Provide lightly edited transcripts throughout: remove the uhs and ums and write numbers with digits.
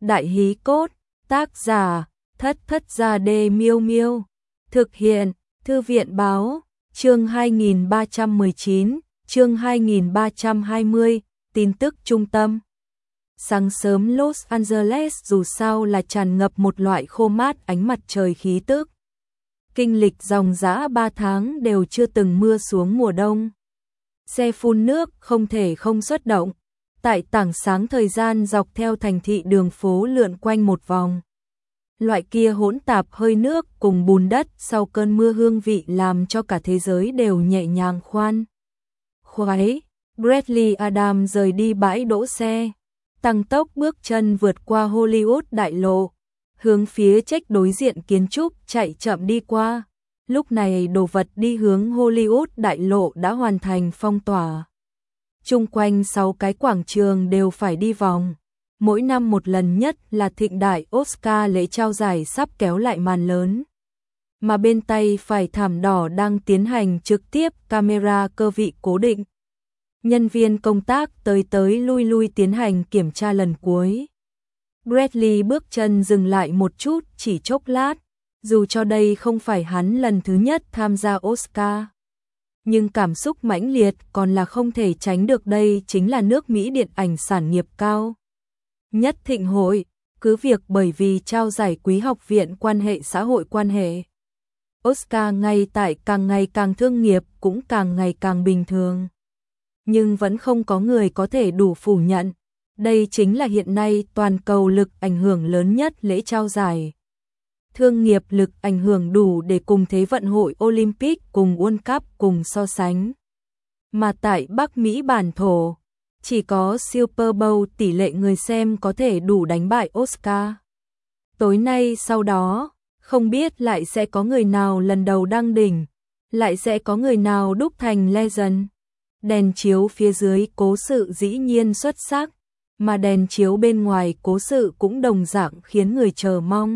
Đại hí cốt, tác giả, Thất Gia Đê Miêu Miêu. Thực hiện, Thư viện báo, chương 2319, chương 2320, tin tức trung tâm. Sáng sớm Los Angeles dù sao là tràn ngập một loại khô mát ánh mặt trời khí tức. Kinh lịch dòng dã 3 tháng đều chưa từng mưa xuống mùa đông. Xe phun nước không thể không xuất động. Tại tảng sáng thời gian dọc theo thành thị đường phố lượn quanh một vòng. Loại kia hỗn tạp hơi nước cùng bùn đất sau cơn mưa hương vị làm cho cả thế giới đều nhẹ nhàng khoan khoái. Bradley Adams rời đi bãi đỗ xe, tăng tốc bước chân vượt qua Hollywood đại lộ, hướng phía trách đối diện kiến trúc chạy chậm đi qua. Lúc này đồ vật đi hướng Hollywood đại lộ đã hoàn thành phong tỏa. Chung quanh 6 cái quảng trường đều phải đi vòng. Mỗi năm một lần nhất là thịnh đại Oscar lễ trao giải sắp kéo lại màn lớn. Mà bên tay phải thảm đỏ đang tiến hành trực tiếp camera cơ vị cố định. Nhân viên công tác tới lui lui tiến hành kiểm tra lần cuối. Bradley bước chân dừng lại một chút chỉ chốc lát, dù cho đây không phải hắn lần thứ nhất tham gia Oscar. Nhưng cảm xúc mãnh liệt còn là không thể tránh được, đây chính là nước Mỹ điện ảnh sản nghiệp cao nhất thịnh hội, cứ việc bởi vì trao giải quý học viện quan hệ xã hội quan hệ. Oscar ngay tại càng ngày càng thương nghiệp cũng càng ngày càng bình thường. Nhưng vẫn không có người có thể đủ phủ nhận, đây chính là hiện nay toàn cầu lực ảnh hưởng lớn nhất lễ trao giải. Thương nghiệp lực ảnh hưởng đủ để cùng Thế vận hội Olympic cùng World Cup cùng so sánh. Mà tại Bắc Mỹ bản thổ, chỉ có Super Bowl tỷ lệ người xem có thể đủ đánh bại Oscar. Tối nay sau đó, không biết lại sẽ có người nào lần đầu đăng đỉnh, lại sẽ có người nào đúc thành legend. Đèn chiếu phía dưới cố sự dĩ nhiên xuất sắc, mà đèn chiếu bên ngoài cố sự cũng đồng dạng khiến người chờ mong.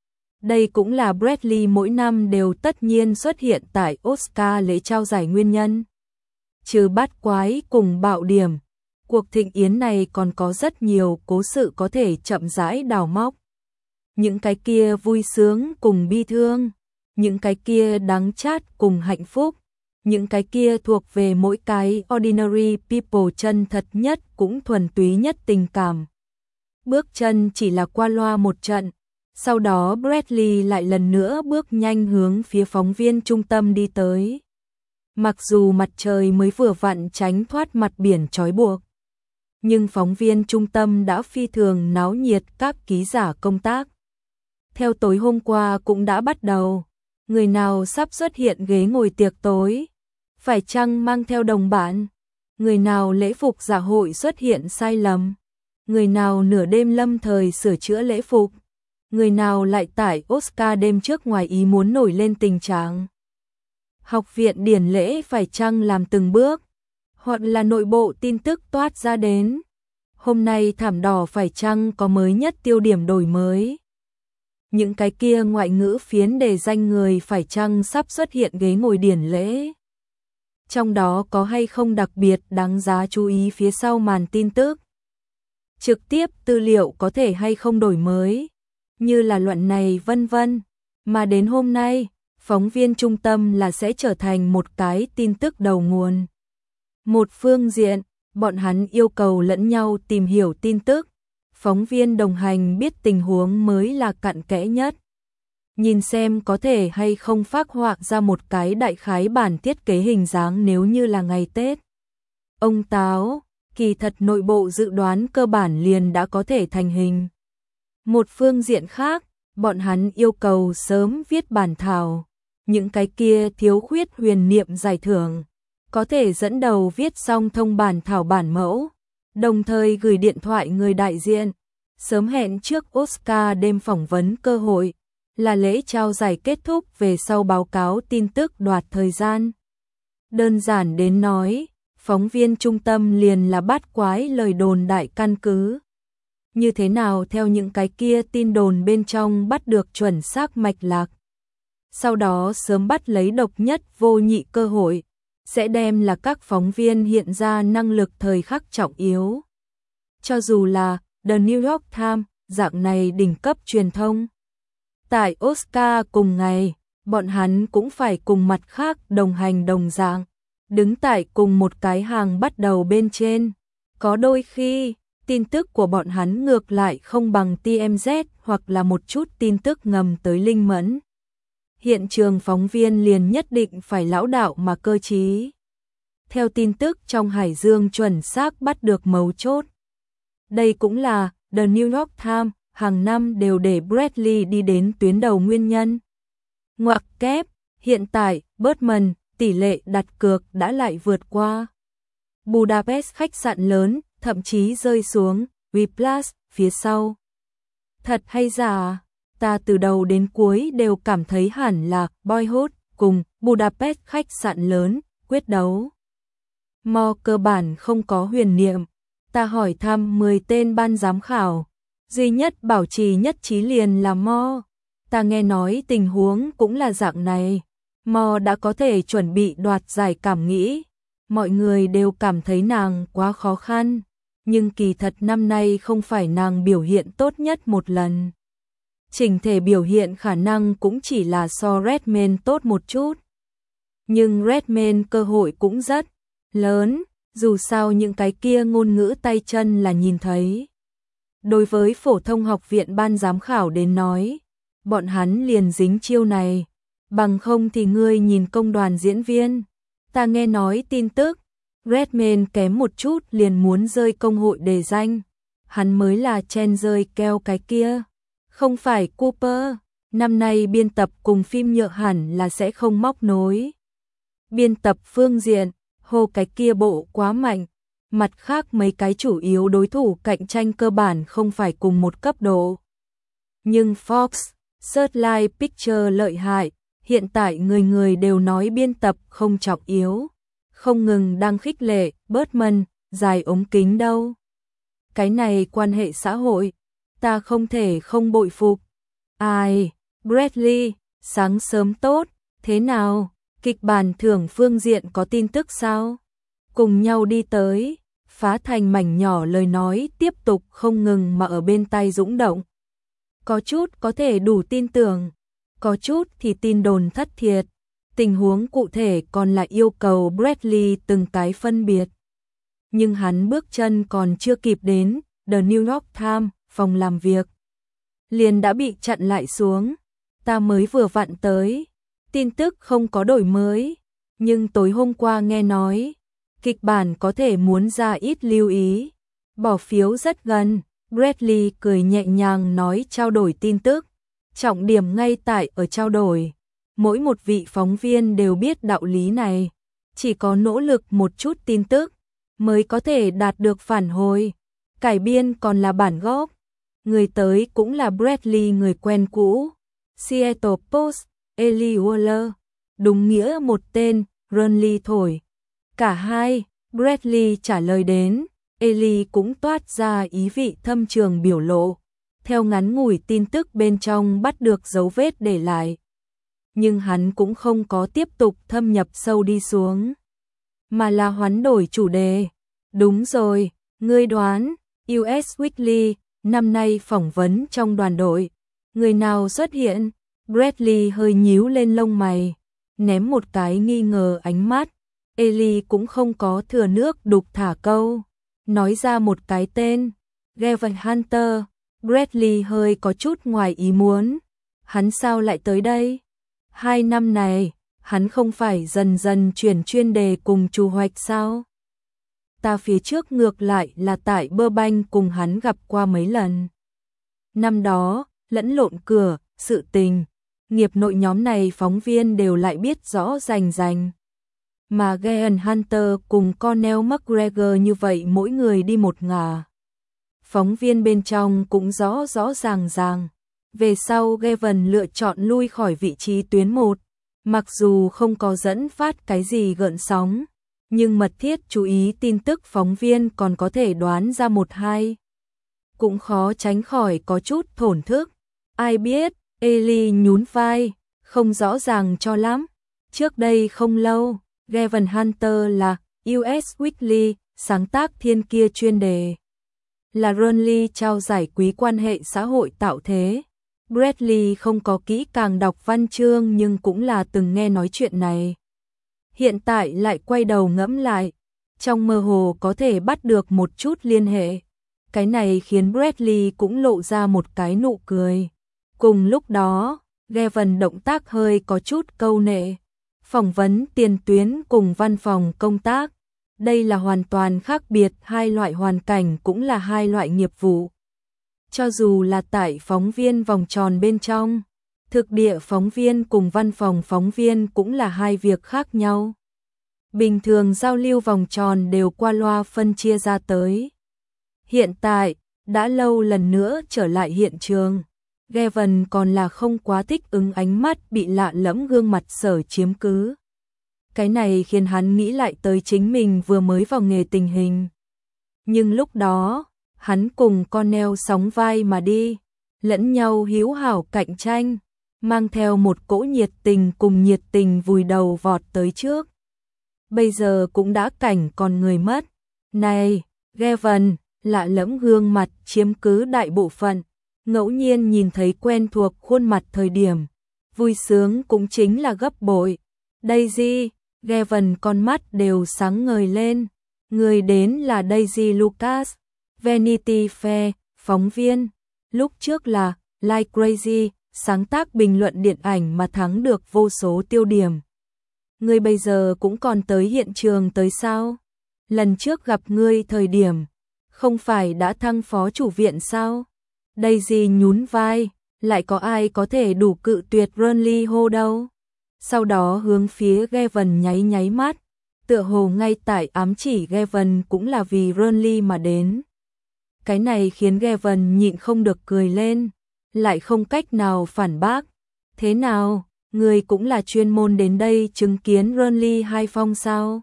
Đây cũng là Bradley mỗi năm đều tất nhiên xuất hiện tại Oscar lễ trao giải nguyên nhân. Trừ bắt quái cùng bạo điểm, cuộc thịnh yến này còn có rất nhiều cố sự có thể chậm rãi đào móc. Những cái kia vui sướng cùng bi thương, những cái kia đắng chát cùng hạnh phúc, những cái kia thuộc về mỗi cái ordinary people chân thật nhất cũng thuần túy nhất tình cảm. Bước chân chỉ là qua loa một trận. Sau đó Bradley lại lần nữa bước nhanh hướng phía phóng viên trung tâm đi tới. Mặc dù mặt trời mới vừa vặn tránh thoát mặt biển trói buộc, nhưng phóng viên trung tâm đã phi thường náo nhiệt, các ký giả công tác. Theo tối hôm qua cũng đã bắt đầu, người nào sắp xuất hiện ghế ngồi tiệc tối, phải chăng mang theo đồng bạn, người nào lễ phục dạ hội xuất hiện sai lầm, người nào nửa đêm lâm thời sửa chữa lễ phục. Người nào lại tại Oscar đêm trước ngoài ý muốn nổi lên tình trạng. Học viện điển lễ phải chăng làm từng bước, hoặc là nội bộ tin tức toát ra đến. Hôm nay thảm đỏ phải chăng có mới nhất tiêu điểm đổi mới. Những cái kia ngoại ngữ phiến đề danh người phải chăng sắp xuất hiện ghế ngồi điển lễ. Trong đó có hay không đặc biệt đáng giá chú ý phía sau màn tin tức. Trực tiếp tư liệu có thể hay không đổi mới. Như là luận này vân vân, mà đến hôm nay, phóng viên trung tâm là sẽ trở thành một cái tin tức đầu nguồn. Một phương diện, bọn hắn yêu cầu lẫn nhau tìm hiểu tin tức, phóng viên đồng hành biết tình huống mới là cặn kẽ nhất. Nhìn xem có thể hay không phác họa ra một cái đại khái bản thiết kế hình dáng nếu như là ngày Tết. Ông táo, kỳ thật nội bộ dự đoán cơ bản liền đã có thể thành hình. Một phương diện khác, bọn hắn yêu cầu sớm viết bản thảo, những cái kia thiếu khuyết huyền niệm giải thưởng, có thể dẫn đầu viết xong thông bản thảo bản mẫu, đồng thời gửi điện thoại người đại diện, sớm hẹn trước Oscar đêm phỏng vấn cơ hội, là lễ trao giải kết thúc về sau báo cáo tin tức đoạt thời gian. Đơn giản đến nói, phóng viên trung tâm liền là bắt quái lời đồn đại căn cứ. Như thế nào theo những cái kia tin đồn bên trong bắt được chuẩn xác mạch lạc. Sau đó sớm bắt lấy độc nhất vô nhị cơ hội, sẽ đem là các phóng viên hiện ra năng lực thời khắc trọng yếu. Cho dù là The New York Times, dạng này đỉnh cấp truyền thông. Tại Oscar cùng ngày, bọn hắn cũng phải cùng mặt khác đồng hành đồng dạng, đứng tại cùng một cái hàng bắt đầu bên trên. Có đôi khi, tin tức của bọn hắn ngược lại không bằng TMZ hoặc là một chút tin tức ngầm tới linh mẫn. Hiện trường phóng viên liền nhất định phải lão đạo mà cơ trí. Theo tin tức trong Hải Dương chuẩn xác bắt được mấu chốt. Đây cũng là The New York Times hàng năm đều để Bradley đi đến tuyến đầu nguyên nhân. Ngoặc kép, hiện tại, Bergman, tỷ lệ đặt cược đã lại vượt qua Budapest khách sạn lớn, thậm chí rơi xuống Whiplash phía sau. Thật hay giả, ta từ đầu đến cuối đều cảm thấy hẳn là Boyhood cùng Budapest khách sạn lớn quyết đấu. Mo cơ bản không có huyền niệm, ta hỏi thăm 10 tên ban giám khảo, duy nhất bảo trì nhất trí liền là Mo. Ta nghe nói tình huống cũng là dạng này, Mo đã có thể chuẩn bị đoạt giải cảm nghĩ, mọi người đều cảm thấy nàng quá khó khăn, nhưng kỳ thật năm nay không phải nàng biểu hiện tốt nhất một lần. Chỉnh thể biểu hiện khả năng cũng chỉ là so Redmayne tốt một chút. Nhưng Redmayne cơ hội cũng rất lớn, dù sao những cái kia ngôn ngữ tay chân là nhìn thấy. Đối với phổ thông học viện ban giám khảo đến nói, bọn hắn liền dính chiêu này, bằng không thì ngươi nhìn công đoàn diễn viên. Ta nghe nói tin tức, Redmayne kém một chút liền muốn rơi công hội đề danh, hắn mới là chen rơi keo cái kia, không phải Cooper. Năm nay biên tập cùng phim nhựa hẳn là sẽ không móc nối. Biên tập phương diện, hồ cái kia bộ quá mạnh, mặt khác mấy cái chủ yếu đối thủ cạnh tranh cơ bản không phải cùng một cấp độ. Nhưng Fox, Searchlight Pictures lợi hại, hiện tại người người đều nói biên tập không trọng yếu, không ngừng đang khích lệ Bergman, dài ống kính đâu. Cái này quan hệ xã hội, ta không thể không bội phục. Ai, Bradley, sáng sớm tốt, thế nào, kịch bản thưởng phương diện có tin tức sao? Cùng nhau đi tới, phá thành mảnh nhỏ lời nói tiếp tục không ngừng mà ở bên tai dũng động. Có chút có thể đủ tin tưởng, có chút thì tin đồn thất thiệt, tình huống cụ thể còn lại yêu cầu Bradley từng cái phân biệt. Nhưng hắn bước chân còn chưa kịp đến The New York Times phòng làm việc, liền đã bị chặn lại xuống. Ta mới vừa vặn tới, tin tức không có đổi mới, nhưng tối hôm qua nghe nói, kịch bản có thể muốn ra ít lưu ý, bỏ phiếu rất gần. Bradley cười nhẹ nhàng nói trao đổi tin tức, trọng điểm ngay tại ở trao đổi. Mỗi một vị phóng viên đều biết đạo lý này, chỉ có nỗ lực một chút tin tức mới có thể đạt được phản hồi. Cải biên còn là bản gốc, người tới cũng là Bradley người quen cũ. Seattle Post, Eli Waller, đúng nghĩa một tên, Runley thổi. Cả hai, Bradley trả lời đến, Eli cũng toát ra ý vị thâm trường biểu lộ, theo ngắn ngủi tin tức bên trong bắt được dấu vết để lại. Nhưng hắn cũng không có tiếp tục thâm nhập sâu đi xuống, mà là hoán đổi chủ đề. Đúng rồi, ngươi đoán, US Weekly, năm nay phỏng vấn trong đoàn đội, người nào xuất hiện? Bradley hơi nhíu lên lông mày, ném một cái nghi ngờ ánh mắt. Eli cũng không có thừa nước đục thả câu, nói ra một cái tên, Gavin Hunter. Bradley hơi có chút ngoài ý muốn, hắn sao lại tới đây? 2 năm này, hắn không phải dần dần chuyển chuyên đề cùng Chu Hoạch sao? Ta phía trước ngược lại là tại Burbank cùng hắn gặp qua mấy lần. Năm đó, lẫn lộn cửa, sự tình, nghiệp nội nhóm này phóng viên đều lại biết rõ rành rành. Mà Gavin Hunter cùng Conor McGregor như vậy mỗi người đi một ngả. Phóng viên bên trong cũng rõ rõ ràng ràng. Về sau Gavin lựa chọn lui khỏi vị trí tuyến 1, mặc dù không có dẫn phát cái gì gợn sóng, nhưng mật thiết chú ý tin tức phóng viên còn có thể đoán ra một hai. Cũng khó tránh khỏi có chút thổn thức. Ai biết, Eli nhún vai, không rõ ràng cho lắm. Trước đây không lâu, Gavin Hunter là US Weekly sáng tác thiên kia chuyên đề. là Ronly trao giải quý quan hệ xã hội tạo thế. Bradley không có kỹ càng đọc văn chương nhưng cũng là từng nghe nói chuyện này. Hiện tại lại quay đầu ngẫm lại, trong mơ hồ có thể bắt được một chút liên hệ. Cái này khiến Bradley cũng lộ ra một cái nụ cười. Cùng lúc đó, Gavin động tác hơi có chút câu nệ. Phỏng vấn tiền tuyến cùng văn phòng công tác. Đây là hoàn toàn khác biệt, hai loại hoàn cảnh cũng là hai loại nghiệp vụ. Cho dù là tại phóng viên vòng tròn bên trong, thực địa phóng viên cùng văn phòng phóng viên cũng là hai việc khác nhau. Bình thường giao lưu vòng tròn đều qua loa phân chia ra tới. Hiện tại, đã lâu lần nữa trở lại hiện trường, Gavin còn là không quá thích ứng ánh mắt bị lạ lẫm gương mặt Sở chiếm cứ. Cái này khiến hắn nghĩ lại tới chính mình vừa mới vào nghề tình hình. Nhưng lúc đó, hắn cùng Cornell sóng vai mà đi, lẫn nhau hiếu hảo cạnh tranh, mang theo một cỗ nhiệt tình cùng nhiệt tình vùi đầu vọt tới trước. Bây giờ cũng đã cảnh còn người mất. Này, Gavin, lạ lẫm gương mặt chiếm cứ đại bộ phận, ngẫu nhiên nhìn thấy quen thuộc khuôn mặt thời điểm, vui sướng cũng chính là gấp bội. Daisy, Gavin con mắt đều sáng ngời lên. Người đến là Daisy Lucas, Vanity Fair, phóng viên. Lúc trước là Like Crazy, sáng tác bình luận điện ảnh mà thắng được vô số tiêu điểm. Ngươi bây giờ cũng còn tới hiện trường tới sao? Lần trước gặp ngươi thời điểm, không phải đã thăng phó chủ viện sao? Daisy nhún vai, lại có ai có thể đủ cự tuyệt Ronly hô đâu? Sau đó hướng phía Gavin nháy nháy mắt, tựa hồ ngay tại ám chỉ Gavin cũng là vì Ronly mà đến. Cái này khiến Gavin nhịn không được cười lên, lại không cách nào phản bác. Thế nào, người cũng là chuyên môn đến đây chứng kiến Ronly hai phong sao?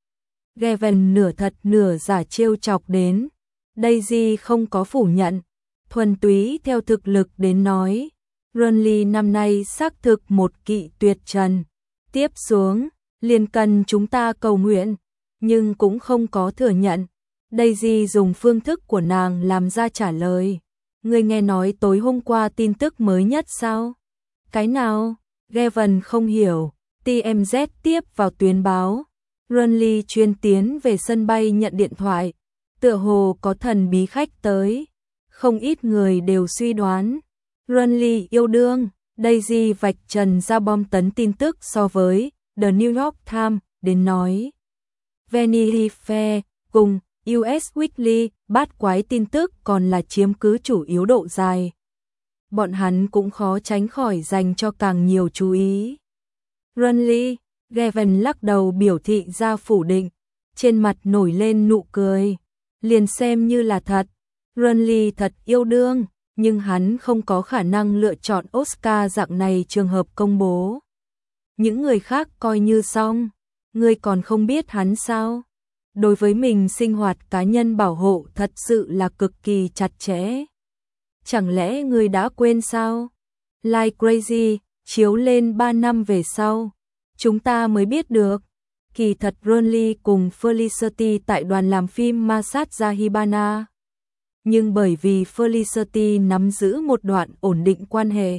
Gavin nửa thật nửa giả trêu chọc đến. Daisy không có phủ nhận, thuần túy theo thực lực đến nói. Ronly năm nay xác thực một kỵ tuyệt trần. Tiếp xuống, liền cần chúng ta cầu nguyện, nhưng cũng không có thừa nhận. Daisy dùng phương thức của nàng làm ra trả lời. Ngươi nghe nói tối hôm qua tin tức mới nhất sao? Cái nào? Gavin không hiểu. TMZ tiếp vào tuyên báo. Ronly chuyên tiến về sân bay nhận điện thoại. Tựa hồ có thần bí khách tới. Không ít người đều suy đoán Ronly yêu đương. Daisy vạch trần ra bom tấn tin tức so với The New York Times đến nói. Vanity Fair cùng US Weekly bát quái tin tức còn là chiếm cứ chủ yếu độ dài. Bọn hắn cũng khó tránh khỏi dành cho càng nhiều chú ý. Ronly, Gavin lắc đầu biểu thị ra phủ định, trên mặt nổi lên nụ cười. Liền xem như là thật, Ronly thật yêu đương, nhưng hắn không có khả năng lựa chọn Oscar dạng này trường hợp công bố. Những người khác coi như xong, ngươi còn không biết hắn sao? Đối với mình sinh hoạt cá nhân bảo hộ thật sự là cực kỳ chặt chẽ. Chẳng lẽ ngươi đã quên sao? Like Crazy, chiếu lên 3 năm về sau, chúng ta mới biết được. Kỳ thật Ronly cùng Felicity tại đoàn làm phim Masada Hibana. Nhưng bởi vì Felicity nắm giữ một đoạn ổn định quan hệ,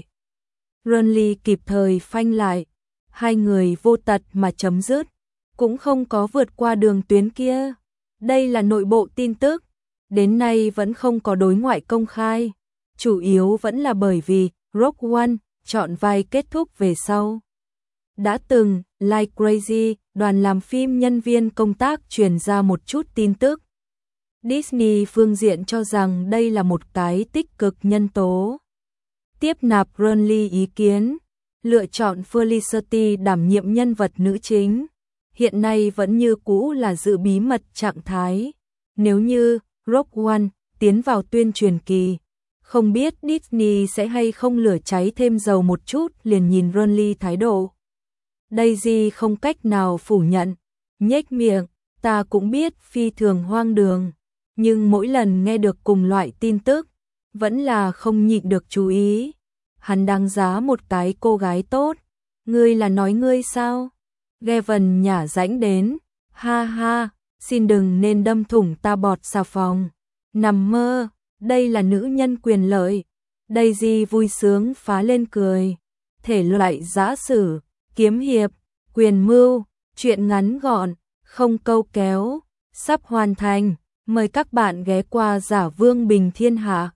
Ronly kịp thời phanh lại, hai người vô tật mà chấm dứt, cũng không có vượt qua đường tuyến kia. Đây là nội bộ tin tức, đến nay vẫn không có đối ngoại công khai, chủ yếu vẫn là bởi vì Rogue One chọn vai kết thúc về sau. Đã từng, Like Crazy, đoàn làm phim nhân viên công tác truyền ra một chút tin tức. Disney phương diện cho rằng đây là một cái tích cực nhân tố. Tiếp nạp Ronly ý kiến, lựa chọn Felicity đảm nhiệm nhân vật nữ chính. Hiện nay vẫn như cũ là giữ bí mật trạng thái. Nếu như Rogue One tiến vào tuyên truyền kỳ, không biết Disney sẽ hay không lửa cháy thêm dầu một chút, liền nhìn Ronly thái độ. Daisy không cách nào phủ nhận, nhếch miệng, ta cũng biết phi thường hoang đường, nhưng mỗi lần nghe được cùng loại tin tức, vẫn là không nhịn được chú ý. Hắn đáng giá một cái cô gái tốt. Ngươi là nói ngươi sao? Gavin nhả rãnh đến, ha ha, xin đừng nên đâm thủng ta bọt xà phòng. Nằm mơ, đây là nữ nhân quyền lợi. Daisy vui sướng phá lên cười. Thể loại giã sử, kiếm hiệp, quyền mưu, truyện ngắn gọn, không câu kéo, sắp hoàn thành. Mời các bạn ghé qua Giả Vương Bình Thiên Hạ.